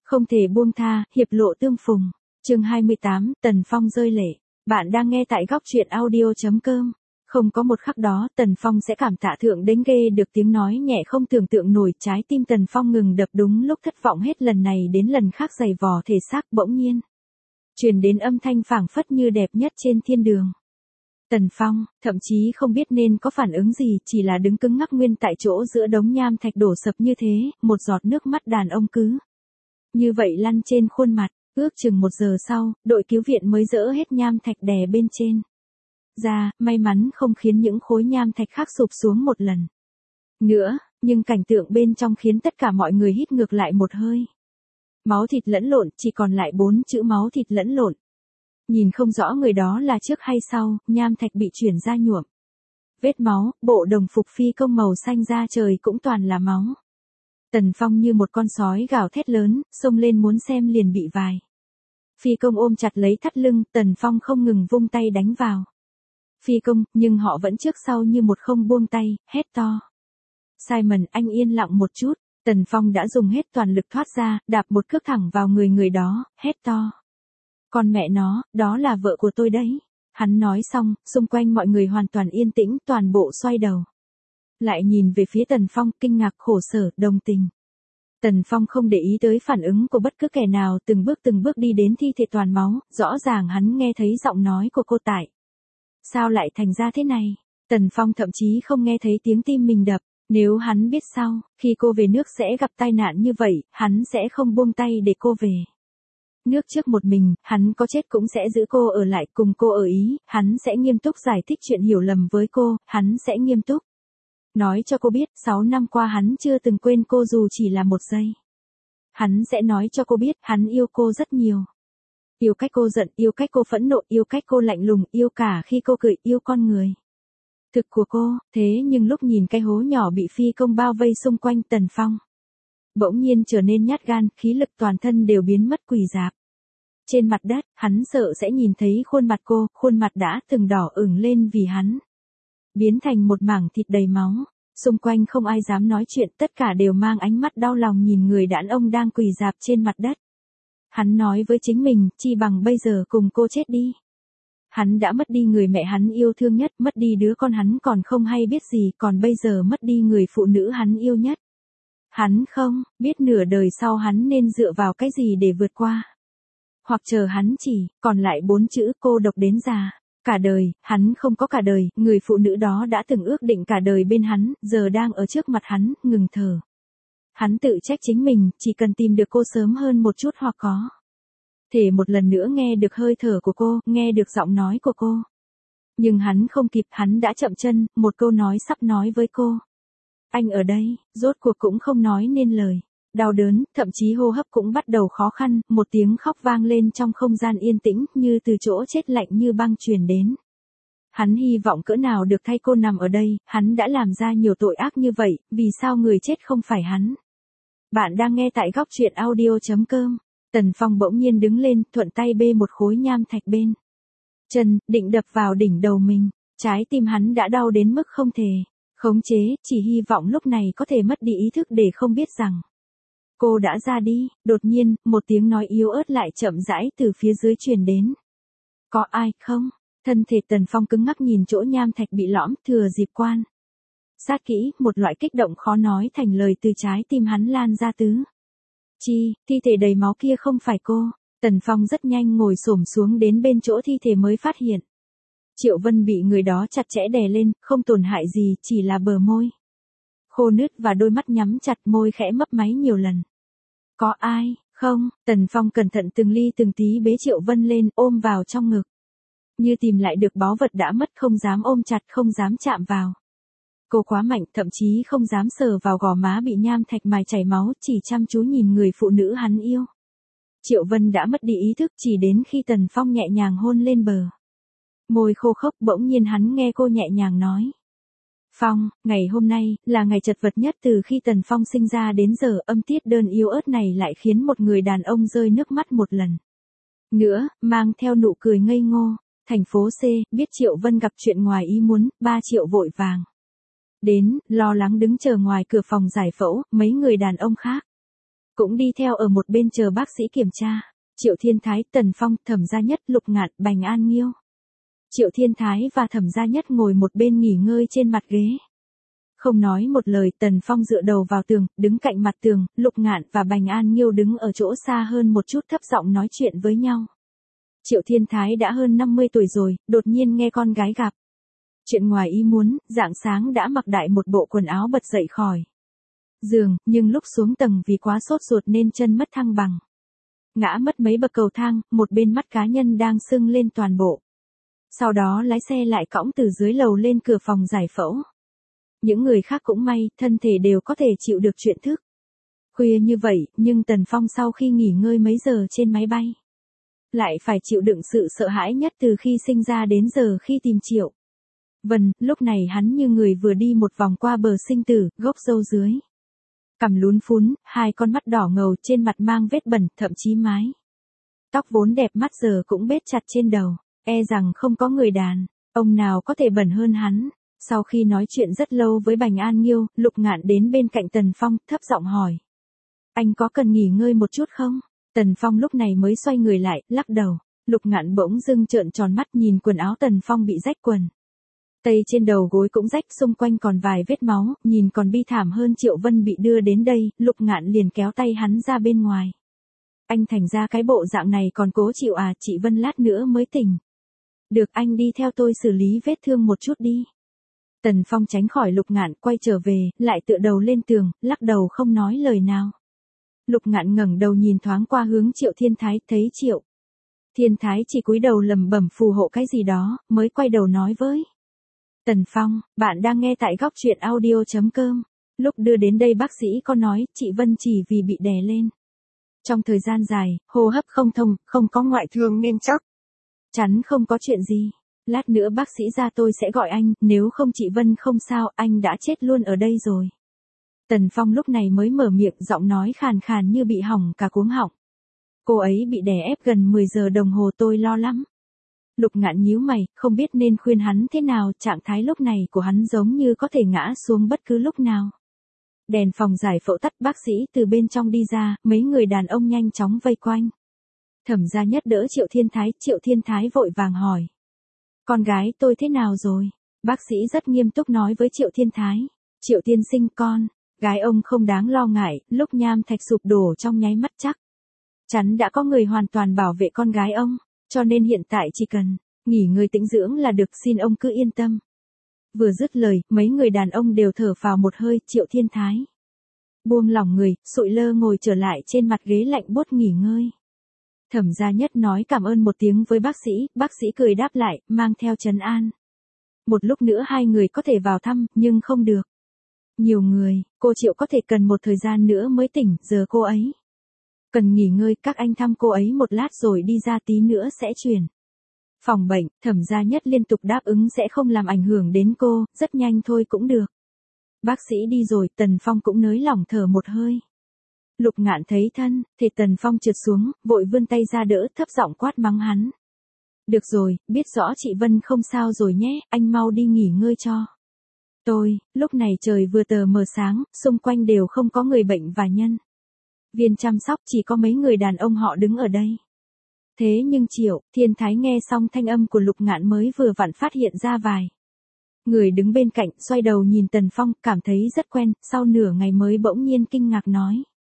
Không thể buông tha, hiệp lộ tương phùng. Chương 28, Tần Phong rơi lệ. Bạn đang nghe tại góc truyện audio.com. Không có một khắc đó, Tần Phong sẽ cảm tạ thượng đến ghê được tiếng nói nhẹ không tưởng tượng nổi, trái tim Tần Phong ngừng đập đúng lúc thất vọng hết lần này đến lần khác giày vò thể xác bỗng nhiên. Truyền đến âm thanh phảng phất như đẹp nhất trên thiên đường. Tần Phong, thậm chí không biết nên có phản ứng gì, chỉ là đứng cứng ngắc nguyên tại chỗ giữa đống nham thạch đổ sập như thế, một giọt nước mắt đàn ông cứ như vậy lăn trên khuôn mặt. Ước chừng 1 giờ sau, đội cứu viện mới dỡ hết nham thạch đè bên trên ra, may mắn không khiến những khối nham thạch khác sụp xuống một lần nữa, nhưng cảnh tượng bên trong khiến tất cả mọi người hít ngược lại một hơi. Máu thịt lẫn lộn, chỉ còn lại 4 chữ máu thịt lẫn lộn. Nhìn không rõ người đó là trước hay sau, nham thạch bị chuyển ra nhuộm vết máu, bộ đồng phục phi công màu xanh da trời cũng toàn là máu. Tần Phong như một con sói gào thét lớn, xông lên muốn xem liền bị vài phi công ôm chặt lấy thắt lưng, Tần Phong không ngừng vung tay đánh vào phi công, nhưng họ vẫn trước sau như một không buông tay, hét to. Simon, anh yên lặng một chút. Tần Phong đã dùng hết toàn lực thoát ra, đạp một cước thẳng vào người đó, hét to. Con mẹ nó, đó là vợ của tôi đấy. Hắn nói xong, xung quanh mọi người hoàn toàn yên tĩnh, toàn bộ xoay đầu lại nhìn về phía Tần Phong, kinh ngạc, khổ sở, đồng tình. Tần Phong không để ý tới phản ứng của bất cứ kẻ nào, từng bước đi đến thi thể toàn máu, rõ ràng hắn nghe thấy giọng nói của cô tại. Sao lại thành ra thế này? Tần Phong thậm chí không nghe thấy tiếng tim mình đập, nếu hắn biết sau, khi cô về nước sẽ gặp tai nạn như vậy, hắn sẽ không buông tay để cô về nước trước một mình, hắn có chết cũng sẽ giữ cô ở lại cùng cô ở Ý, hắn sẽ nghiêm túc giải thích chuyện hiểu lầm với cô, hắn sẽ nghiêm túc nói cho cô biết 6 năm qua hắn chưa từng quên cô dù chỉ là 1 giây. Hắn sẽ nói cho cô biết hắn yêu cô rất nhiều. Yêu cách cô giận, yêu cách cô phẫn nộ, yêu cách cô lạnh lùng, yêu cả khi cô cười, yêu con người thực của cô. Thế nhưng lúc nhìn cái hố nhỏ bị phi công bao vây xung quanh, Tần Phong bỗng nhiên trở nên nhát gan, khí lực toàn thân đều biến mất, quỳ rạp trên mặt đất. Hắn sợ sẽ nhìn thấy khuôn mặt cô, khuôn mặt đã từng đỏ ửng lên vì hắn biến thành một mảng thịt đầy máu. Xung quanh không ai dám nói chuyện, tất cả đều mang ánh mắt đau lòng nhìn người đàn ông đang quỳ rạp trên mặt đất. Hắn nói với chính mình, chi bằng bây giờ cùng cô chết đi. Hắn đã mất đi người mẹ hắn yêu thương nhất, mất đi đứa con hắn còn không hay biết gì, còn bây giờ mất đi người phụ nữ hắn yêu nhất. Hắn không biết nửa đời sau hắn nên dựa vào cái gì để vượt qua. Hoặc chờ hắn chỉ còn lại 4 chữ cô độc đến già. Cả đời, hắn không có cả đời, người phụ nữ đó đã từng ước định cả đời bên hắn, giờ đang ở trước mặt hắn, ngừng thở. Hắn tự trách chính mình, chỉ cần tìm được cô sớm hơn một chút hoặc có thể một lần nữa nghe được hơi thở của cô, nghe được giọng nói của cô. Nhưng hắn không kịp, hắn đã chậm chân, một câu nói sắp nói với cô. Anh ở đây, rốt cuộc cũng không nói nên lời. Đau đớn, thậm chí hô hấp cũng bắt đầu khó khăn, một tiếng khóc vang lên trong không gian yên tĩnh, như từ chỗ chết lạnh như băng truyền đến. Hắn hy vọng cỡ nào được thay cô nằm ở đây, hắn đã làm ra nhiều tội ác như vậy, vì sao người chết không phải hắn? Bạn đang nghe tại góc truyện audio.com. Tần Phong bỗng nhiên đứng lên, thuận tay bê một khối nham thạch bên chân, định đập vào đỉnh đầu mình. Trái tim hắn đã đau đến mức không thể khống chế, chỉ hy vọng lúc này có thể mất đi ý thức để không biết rằng cô đã ra đi. Đột nhiên, một tiếng nói yếu ớt lại chậm rãi từ phía dưới truyền đến. Có ai không? Thân thể Tần Phong cứng ngắc nhìn chỗ nham thạch bị lõm, thừa dịp quan sát kỹ, một loại kích động khó nói thành lời từ trái tim hắn lan ra tứ chi. Thi thể đầy máu kia không phải cô. Tần Phong rất nhanh ngồi xổm xuống đến bên chỗ thi thể mới phát hiện. Triệu Vân bị người đó chặt chẽ đè lên, không tổn hại gì, chỉ là bờ môi khô nứt và đôi mắt nhắm chặt, môi khẽ mấp máy nhiều lần. Có ai không? Tần Phong cẩn thận từng ly từng tí bế Triệu Vân lên, ôm vào trong ngực. Như tìm lại được báu vật đã mất, không dám ôm chặt, không dám chạm vào cô quá mạnh, thậm chí không dám sờ vào gò má bị nham thạch mài chảy máu, chỉ chăm chú nhìn người phụ nữ hắn yêu. Triệu Vân đã mất đi ý thức, chỉ đến khi Tần Phong nhẹ nhàng hôn lên bờ môi khô khốc, bỗng nhiên hắn nghe cô nhẹ nhàng nói. Phong, ngày hôm nay, là ngày chật vật nhất từ khi Tần Phong sinh ra đến giờ. Âm tiết đơn yếu ớt này lại khiến một người đàn ông rơi nước mắt một lần nữa, mang theo nụ cười ngây ngô. Thành phố C, biết Triệu Vân gặp chuyện ngoài ý muốn, 3 Triệu vội vàng đến, lo lắng đứng chờ ngoài cửa phòng giải phẫu, mấy người đàn ông khác cũng đi theo ở một bên chờ bác sĩ kiểm tra. Triệu Thiên Thái, Tần Phong, Thẩm Gia Nhất, Lục Ngạn, Bành An Nghiêu. Triệu Thiên Thái và Thẩm Gia Nhất ngồi một bên nghỉ ngơi trên mặt ghế. Không nói một lời, Tần Phong dựa đầu vào tường, đứng cạnh mặt tường, Lục Ngạn và Bành An Nghiêu đứng ở chỗ xa hơn một chút thấp giọng nói chuyện với nhau. Triệu Thiên Thái đã hơn 50 tuổi rồi, đột nhiên nghe con gái gặp chuyện ngoài ý muốn, rạng sáng đã mặc đại một bộ quần áo bật dậy khỏi giường, nhưng lúc xuống tầng vì quá sốt ruột nên chân mất thăng bằng. Ngã mất mấy bậc cầu thang, một bên mắt cá nhân đang sưng lên toàn bộ. Sau đó lái xe lại cõng từ dưới lầu lên cửa phòng giải phẫu. Những người khác cũng may, thân thể đều có thể chịu được chuyện thức khuya như vậy, nhưng Tần Phong sau khi nghỉ ngơi mấy giờ trên máy bay, lại phải chịu đựng sự sợ hãi nhất từ khi sinh ra đến giờ khi tìm Triệu Vân. Lúc này hắn như người vừa đi một vòng qua bờ sinh tử, gốc râu dưới cằm lún phún, hai con mắt đỏ ngầu, trên mặt mang vết bẩn, thậm chí mái tóc vốn đẹp mắt giờ cũng bết chặt trên đầu, e rằng không có người đàn ông nào có thể bẩn hơn hắn. Sau khi nói chuyện rất lâu với Bành An Nghiêu, Lục Ngạn đến bên cạnh Tần Phong, thấp giọng hỏi: anh có cần nghỉ ngơi một chút không? Tần Phong lúc này mới xoay người lại, lắc đầu. Lục Ngạn bỗng dưng trợn tròn mắt nhìn quần áo Tần Phong bị rách quần tây, trên đầu gối cũng rách, xung quanh còn vài vết máu, nhìn còn bi thảm hơn Triệu Vân bị đưa đến đây. Lục Ngạn liền kéo tay hắn ra bên ngoài. Anh thành ra cái bộ dạng này còn cố chịu à? Chị Vân lát nữa mới tỉnh được, anh đi theo tôi xử lý vết thương một chút đi. Tần Phong tránh khỏi Lục Ngạn, quay trở về, lại tựa đầu lên tường, lắc đầu không nói lời nào. Lục Ngạn ngẩng đầu nhìn thoáng qua hướng Triệu Thiên Thái, thấy Triệu Thiên Thái chỉ cúi đầu lẩm bẩm phù hộ cái gì đó, mới quay đầu nói với Tần Phong: bạn đang nghe tại góc truyện audio.com. Lúc đưa đến đây bác sĩ có nói, chị Vân chỉ vì bị đè lên trong thời gian dài, hô hấp không thông, không có ngoại thương nên chắc chắn không có chuyện gì. Lát nữa bác sĩ ra tôi sẽ gọi anh, nếu không chị Vân không sao, anh đã chết luôn ở đây rồi. Tần Phong lúc này mới mở miệng, giọng nói khàn khàn như bị hỏng cả cuống họng. Cô ấy bị đè ép gần 10 giờ đồng hồ, tôi lo lắm. Lục Ngạn nhíu mày, không biết nên khuyên hắn thế nào, trạng thái lúc này của hắn giống như có thể ngã xuống bất cứ lúc nào. Đèn phòng giải phẫu tắt, bác sĩ từ bên trong đi ra, mấy người đàn ông nhanh chóng vây quanh. Thẩm Gia Nhất đỡ Triệu Thiên Thái, Triệu Thiên Thái vội vàng hỏi: con gái tôi thế nào rồi? Bác sĩ rất nghiêm túc nói với Triệu Thiên Thái: Triệu tiên sinh, con gái ông không đáng lo ngại, lúc nham thạch sụp đổ trong nháy mắt chắc chắn đã có người hoàn toàn bảo vệ con gái ông, cho nên hiện tại chỉ cần nghỉ ngơi tĩnh dưỡng là được, xin ông cứ yên tâm. Vừa dứt lời, mấy người đàn ông đều thở phào một hơi. Triệu Thiên Thái buông lỏng người, sụi lơ ngồi trở lại trên mặt ghế lạnh buốt nghỉ ngơi. Thẩm Gia Nhất nói cảm ơn một tiếng với bác sĩ cười đáp lại, mang theo trấn an. Một lúc nữa hai người có thể vào thăm, nhưng không được nhiều người, cô Triệu có thể cần một thời gian nữa mới tỉnh, giờ cô ấy cần nghỉ ngơi, các anh thăm cô ấy một lát rồi đi ra, tí nữa sẽ chuyển phòng bệnh. Thẩm Gia Nhất liên tục đáp ứng sẽ không làm ảnh hưởng đến cô, rất nhanh thôi cũng được. Bác sĩ đi rồi, Tần Phong cũng nới lỏng thở một hơi. Lục Ngạn thấy thân thể Tần Phong trượt xuống, vội vươn tay ra đỡ, thấp giọng quát mắng hắn: được rồi, biết rõ chị Vân không sao rồi nhé, anh mau đi nghỉ ngơi cho tôi. Lúc này trời vừa tờ mờ sáng, xung quanh đều không có người bệnh và nhân viên chăm sóc, chỉ có mấy người đàn ông họ đứng ở đây. Thế nhưng Triệu Thiên Thái nghe xong thanh âm của Lục Ngạn mới vừa vặn phát hiện ra vài người đứng bên cạnh, xoay đầu nhìn Tần Phong, cảm thấy rất quen, sau nửa ngày mới bỗng nhiên kinh ngạc nói: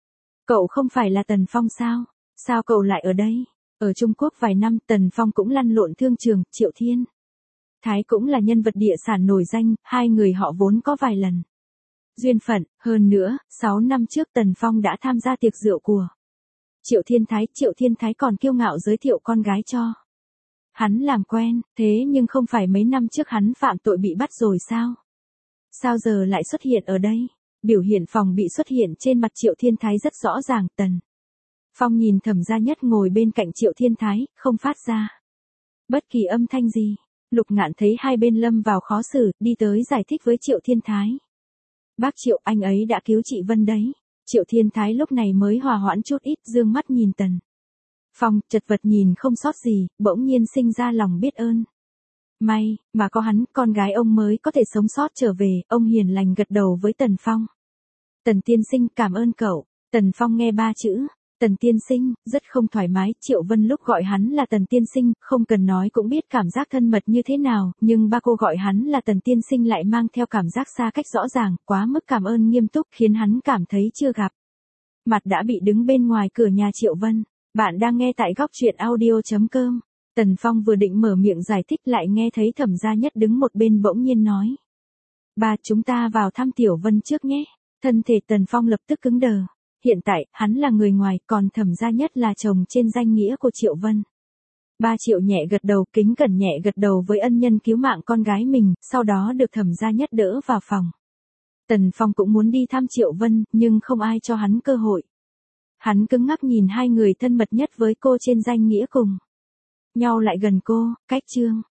cậu không phải là Tần Phong sao? Sao cậu lại ở đây? Ở Trung Quốc vài năm, Tần Phong cũng lăn lộn thương trường, Triệu Thiên Thái cũng là nhân vật địa sản nổi danh, hai người họ vốn có vài lần duyên phận, hơn nữa, 6 năm trước Tần Phong đã tham gia tiệc rượu của Triệu Thiên Thái còn kiêu ngạo giới thiệu con gái cho hắn làm quen, thế nhưng không phải mấy năm trước hắn phạm tội bị bắt rồi sao? Sao giờ lại xuất hiện ở đây? Biểu hiện phòng bị xuất hiện trên mặt Triệu Thiên Thái rất rõ ràng. Tần Phong nhìn Thẩm Gia Nhất ngồi bên cạnh Triệu Thiên Thái, không phát ra bất kỳ âm thanh gì. Lục Ngạn thấy hai bên lâm vào khó xử, đi tới giải thích với Triệu Thiên Thái: bác Triệu, anh ấy đã cứu chị Vân đấy. Triệu Thiên Thái lúc này mới hòa hoãn chút ít, dương mắt nhìn Tần Phong, chật vật nhìn không sót gì, bỗng nhiên sinh ra lòng biết ơn. May mà có hắn, con gái ông mới có thể sống sót trở về. Ông hiền lành gật đầu với Tần Phong: Tần tiên sinh, cảm ơn cậu. Tần Phong nghe ba chữ, Tần tiên sinh, rất không thoải mái, Triệu Vân lúc gọi hắn là Tần tiên sinh, không cần nói cũng biết cảm giác thân mật như thế nào, nhưng ba cô gọi hắn là Tần tiên sinh lại mang theo cảm giác xa cách rõ ràng, quá mức cảm ơn nghiêm túc, khiến hắn cảm thấy chưa gặp mặt đã bị đứng bên ngoài cửa nhà Triệu Vân. Bạn đang nghe tại góc truyện audio.com. Tần Phong vừa định mở miệng giải thích lại nghe thấy Thẩm Gia Nhất đứng một bên bỗng nhiên nói. Ba, chúng ta vào thăm Tiểu Vân trước nhé. Thân thể Tần Phong lập tức cứng đờ. Hiện tại, hắn là người ngoài, còn Thẩm Gia Nhất là chồng trên danh nghĩa của Triệu Vân. Ba Triệu nhẹ gật đầu, kính cẩn nhẹ gật đầu với ân nhân cứu mạng con gái mình, sau đó được Thẩm Gia Nhất đỡ vào phòng. Tần Phong cũng muốn đi thăm Triệu Vân, nhưng không ai cho hắn cơ hội. Hắn cứng ngắc nhìn hai người thân mật nhất với cô trên danh nghĩa cùng nhau lại gần cô, cách Trương